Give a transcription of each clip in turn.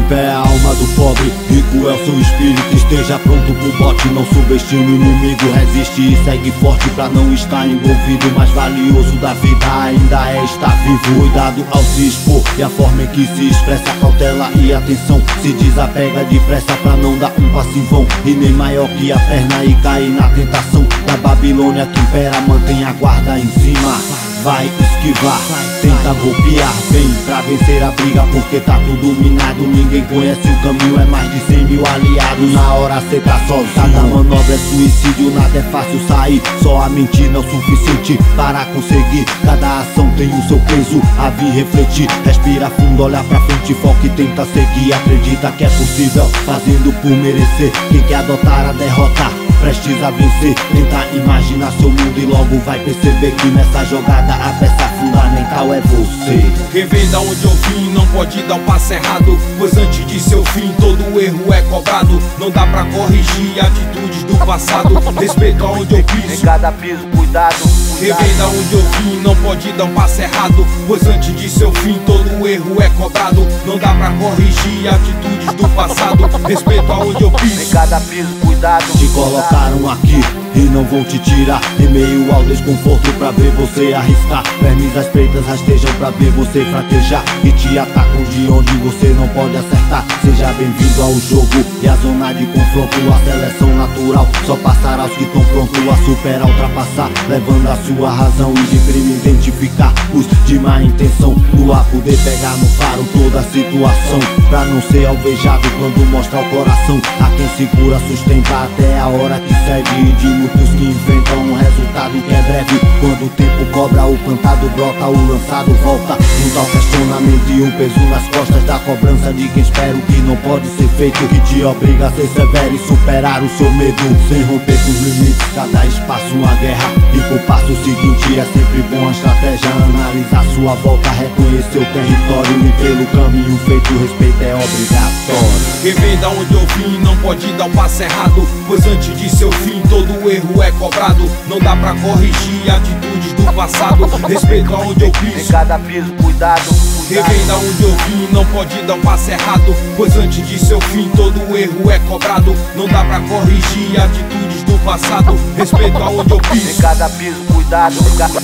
pé a alma do pobre, rico é o seu espírito. Esteja pronto pro bote, não subestime o inimigo. Resiste e segue forte pra não estar envolvido. O mais valioso da vida ainda é estar vivo. Cuidado ao se expor e a forma em que se expressa. Cautela e atenção, se desapega depressa pra não dar um passo em vão. E nem maior que a perna e cair na tentação da Babilônia que impera. Mantém a guarda em cima, vai esquivar, tenta golpear, vem pra vencer a briga, porque tá tudo minado. Ninguém conhece o caminho, é mais de 100 mil aliados. Na hora cê tá sozinho, cada manobra é suicídio. Nada é fácil sair, só a mentira é o suficiente para conseguir. Cada ação tem o seu peso, a vir refletir. Respira fundo, olha pra frente, foca e tenta seguir. Acredita que é possível, fazendo por merecer. Quem quer adotar a derrota, prestes a vencer. Tenta imaginar seu mundo e logo vai perceber que nessa jogada a peça fundamental é você. Quem vem da onde eu vim não pode dar um passo errado, pois antes de seu fim todo erro é cobrado. Não dá pra corrigir atitudes do passado. Respeito aonde eu piso, em cada piso, cuidado. Quem vem da onde eu vim não pode dar um passo errado, pois antes de seu fim todo erro é cobrado. Não dá pra corrigir atitudes do passado. Respeito aonde eu piso, em cada piso, cuidado. Te colocaram aqui e não vão te tirar, em meio ao desconforto pra ver você arriscar. Vermes às peitas rastejam pra ver você fraquejar e te atacam de onde você não pode acertar. Seja bem-vindo ao jogo e a zona de confronto. A seleção natural só passará os que estão prontos a superar, ultrapassar, levando a sua razão e de crime identificar os de má intenção. No ar poder pegar no faro toda a situação, pra não ser alvejado quando mostra o coração. A quem segura sustenta até a hora que segue, e de muitos que inventam um resultado que é breve. Quando o tempo cobra, o plantado brota, o lançado volta. Junto ao questionamento e um peso nas costas da cobrança de quem espera o que não pode ser feito, que te obriga a ser severo e superar o seu medo, sem romper com os limites. Cada espaço uma guerra, e pro passo seguinte é sempre bom a estratégia. Analisar sua volta, reconhecer o território, e pelo caminho feito o respeito é obrigatório. Quem vem da onde eu vim não pode dar um passo errado, pois antes de seu fim todo erro é cobrado. Não dá pra corrigir atitudes do passado. Respeito aonde eu piso, em cada piso, cuidado. Quem vem da onde eu vim não pode dar um passo errado, pois antes de seu fim todo erro é cobrado. Não dá pra corrigir atitudes do passado. Respeito aonde eu piso, em cada piso, cuidado.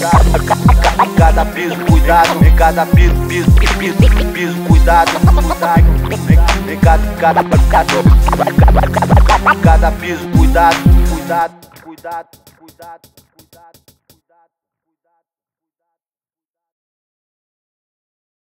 Em cada piso, cuidado. Em cada piso, cuidado. Em cada piso, cuidado.